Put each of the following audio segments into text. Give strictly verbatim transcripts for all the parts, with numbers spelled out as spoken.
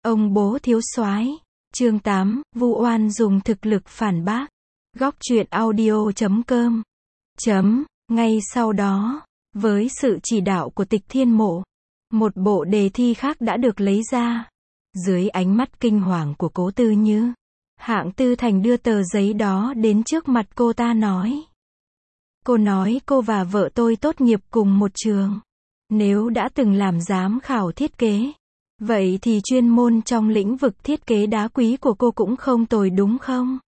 Ông bố thiếu soái. Chương tám, Vu oan dùng thực lực phản bác. Góc truyện audio chấm com. Chấm, ngay sau đó, với sự chỉ đạo của Tịch Thiên Mộ, một bộ đề thi khác đã được lấy ra. Dưới ánh mắt kinh hoàng của Cố Tư Như, Hạng Tư Thành đưa tờ giấy đó đến trước mặt cô ta nói. Cô nói cô và vợ tôi tốt nghiệp cùng một trường. Nếu đã từng làm giám khảo thiết kế, vậy thì chuyên môn trong lĩnh vực thiết kế đá quý của cô cũng không tồi đúng không?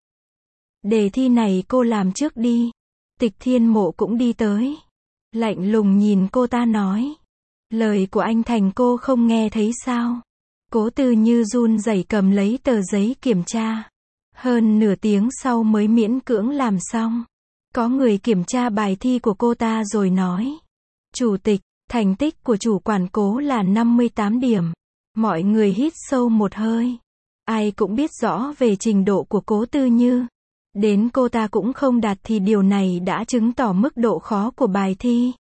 Đề thi này cô làm trước đi. Tịch Thiên Mộ cũng đi tới. Lạnh lùng nhìn cô ta nói. Lời của anh Thành cô không nghe thấy sao? Cố Tư Như run rẩy cầm lấy tờ giấy kiểm tra. Hơn nửa tiếng sau mới miễn cưỡng làm xong. Có người kiểm tra bài thi của cô ta rồi nói. Chủ tịch, thành tích của chủ quản Cố là năm mươi tám điểm. Mọi người hít sâu một hơi. Ai cũng biết rõ về trình độ của Cố Tư Như. Đến cô ta cũng không đạt thì điều này đã chứng tỏ mức độ khó của bài thi.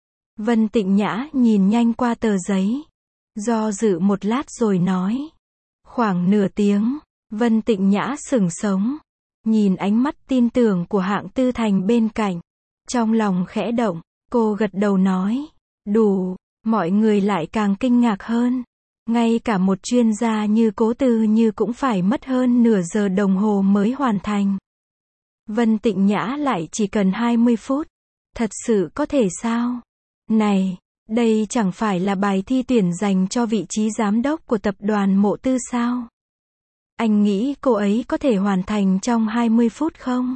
Vân Tịnh Nhã nhìn nhanh qua tờ giấy. Do dự một lát rồi nói. Khoảng nửa tiếng, Vân Tịnh Nhã sững sống. Nhìn ánh mắt tin tưởng của Hạng Tư Thành bên cạnh. Trong lòng khẽ động, cô gật đầu nói. Đủ, mọi người lại càng kinh ngạc hơn. Ngay cả một chuyên gia như Cố Tư Như cũng phải mất hơn nửa giờ đồng hồ mới hoàn thành. Vân Tịnh Nhã lại chỉ cần hai mươi phút. Thật sự có thể sao? Này, đây chẳng phải là bài thi tuyển dành cho vị trí giám đốc của tập đoàn Mộ Tư sao? Anh nghĩ cô ấy có thể hoàn thành trong hai mươi phút không?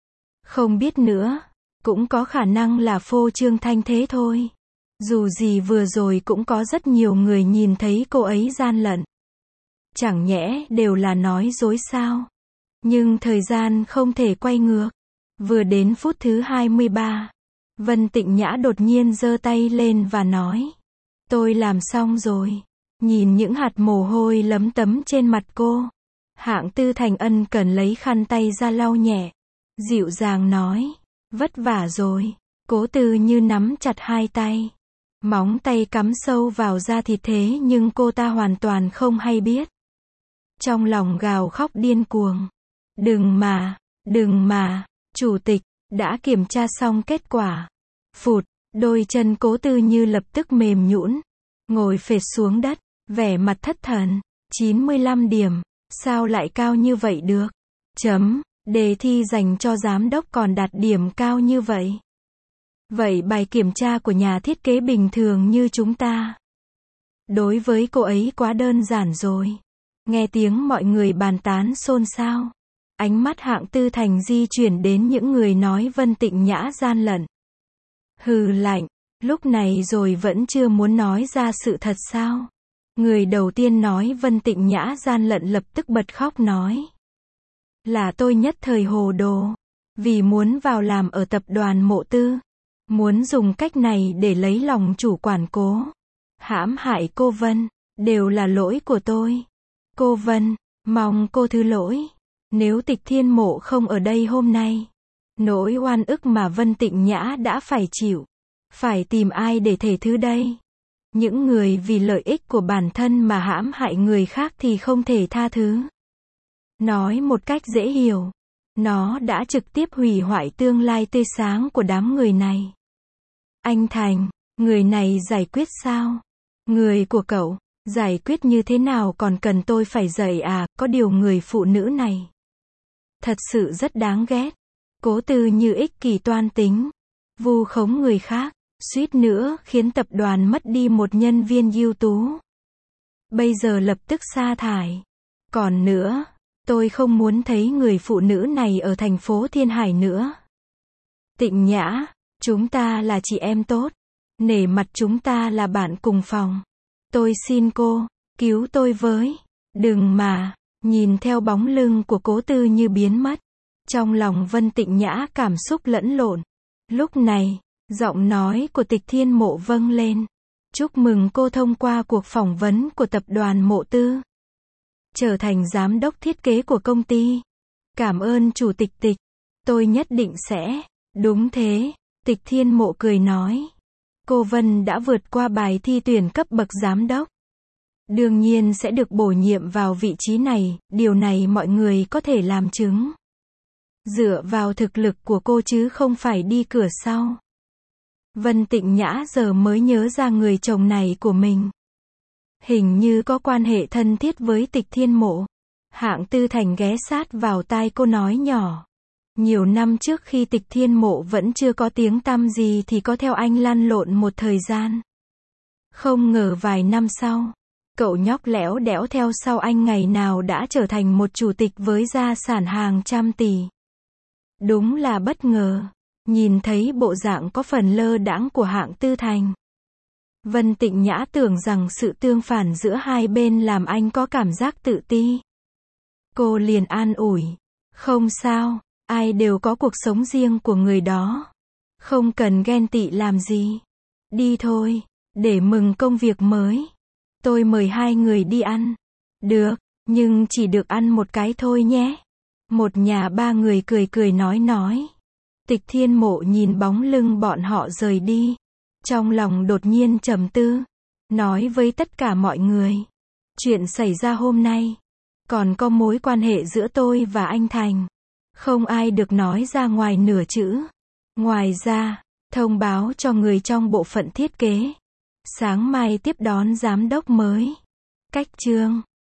Không biết nữa, cũng có khả năng là phô trương thanh thế thôi. Dù gì vừa rồi cũng có rất nhiều người nhìn thấy cô ấy gian lận. Chẳng nhẽ đều là nói dối sao? Nhưng thời gian không thể quay ngược. Vừa đến phút thứ hai mươi ba, Vân Tịnh Nhã đột nhiên giơ tay lên và nói. Tôi làm xong rồi. Nhìn những hạt mồ hôi lấm tấm trên mặt cô, Hạng Tư Thành ân cần lấy khăn tay ra lau nhẹ. Dịu dàng nói. Vất vả rồi. Cố Tư Như nắm chặt hai tay. Móng tay cắm sâu vào da thịt thế nhưng cô ta hoàn toàn không hay biết. Trong lòng gào khóc điên cuồng. Đừng mà, đừng mà, chủ tịch, đã kiểm tra xong kết quả. Phụt, đôi chân Cố Tư Như lập tức mềm nhũn, ngồi phệt xuống đất, vẻ mặt thất thần. chín mươi lăm điểm, sao lại cao như vậy được? Chấm, đề thi dành cho giám đốc còn đạt điểm cao như vậy. Vậy bài kiểm tra của nhà thiết kế bình thường như chúng ta, đối với cô ấy quá đơn giản rồi. Nghe tiếng mọi người bàn tán xôn xao. Ánh mắt Hạng Tư Thành di chuyển đến những người nói Vân Tịnh Nhã gian lận. Hừ lạnh, lúc này rồi vẫn chưa muốn nói ra sự thật sao? Người đầu tiên nói Vân Tịnh Nhã gian lận lập tức bật khóc nói. Là tôi nhất thời hồ đồ. Vì muốn vào làm ở tập đoàn Mộ Tư. Muốn dùng cách này để lấy lòng chủ quản Cố. Hãm hại cô Vân. Đều là lỗi của tôi. Cô Vân, mong cô thứ lỗi. Nếu Tịch Thiên Mộ không ở đây hôm nay, nỗi oan ức mà Vân Tịnh Nhã đã phải chịu, phải tìm ai để thể thứ đây? Những người vì lợi ích của bản thân mà hãm hại người khác thì không thể tha thứ. Nói một cách dễ hiểu, nó đã trực tiếp hủy hoại tương lai tươi sáng của đám người này. Anh Thành, người này giải quyết sao? Người của cậu, giải quyết như thế nào còn cần tôi phải dạy à? Có điều người phụ nữ này thật sự rất đáng ghét. Cố Tư Như ích kỷ toan tính, vu khống người khác, suýt nữa khiến tập đoàn mất đi một nhân viên ưu tú. Bây giờ lập tức sa thải. Còn nữa, tôi không muốn thấy người phụ nữ này ở thành phố Thiên Hải nữa. Tịnh Nhã, chúng ta là chị em tốt. Nể mặt chúng ta là bạn cùng phòng. Tôi xin cô, cứu tôi với. Đừng mà. Nhìn theo bóng lưng của Cố Tư Như biến mất. Trong lòng Vân Tịnh Nhã cảm xúc lẫn lộn. Lúc này, giọng nói của Tịch Thiên Mộ vang lên. Chúc mừng cô thông qua cuộc phỏng vấn của tập đoàn Mộ Tư. Trở thành giám đốc thiết kế của công ty. Cảm ơn chủ tịch Tịch. Tôi nhất định sẽ. Đúng thế, Tịch Thiên Mộ cười nói. Cô Vân đã vượt qua bài thi tuyển cấp bậc giám đốc. đương nhiên sẽ được bổ nhiệm vào vị trí này, điều này mọi người có thể làm chứng. Dựa vào thực lực của cô chứ không phải đi cửa sau. Vân Tịnh Nhã giờ mới nhớ ra người chồng này của mình. Hình như có quan hệ thân thiết với Tịch Thiên Mộ. Hạng Tư Thành ghé sát vào tai cô nói nhỏ. Nhiều năm trước khi Tịch Thiên Mộ vẫn chưa có tiếng tăm gì thì có theo anh lăn lộn một thời gian. Không ngờ vài năm sau, cậu nhóc lẽo đẽo theo sau anh ngày nào đã trở thành một chủ tịch với gia sản hàng trăm tỷ. Đúng là bất ngờ. Nhìn thấy bộ dạng có phần lơ đãng của Hạng Tư Thành, Vân Tịnh Nhã tưởng rằng sự tương phản giữa hai bên làm anh có cảm giác tự ti. Cô liền an ủi. Không sao, ai đều có cuộc sống riêng của người đó. Không cần ghen tị làm gì. Đi thôi, để mừng công việc mới. Tôi mời hai người đi ăn. Được, nhưng chỉ được ăn một cái thôi nhé. Một nhà ba người cười cười nói nói. Tịch Thiên Mộ nhìn bóng lưng bọn họ rời đi. Trong lòng đột nhiên trầm tư. Nói với tất cả mọi người. Chuyện xảy ra hôm nay. Còn có mối quan hệ giữa tôi và anh Thành. Không ai được nói ra ngoài nửa chữ. Ngoài ra, thông báo cho người trong bộ phận thiết kế. Sáng mai tiếp đón giám đốc mới. Cách chương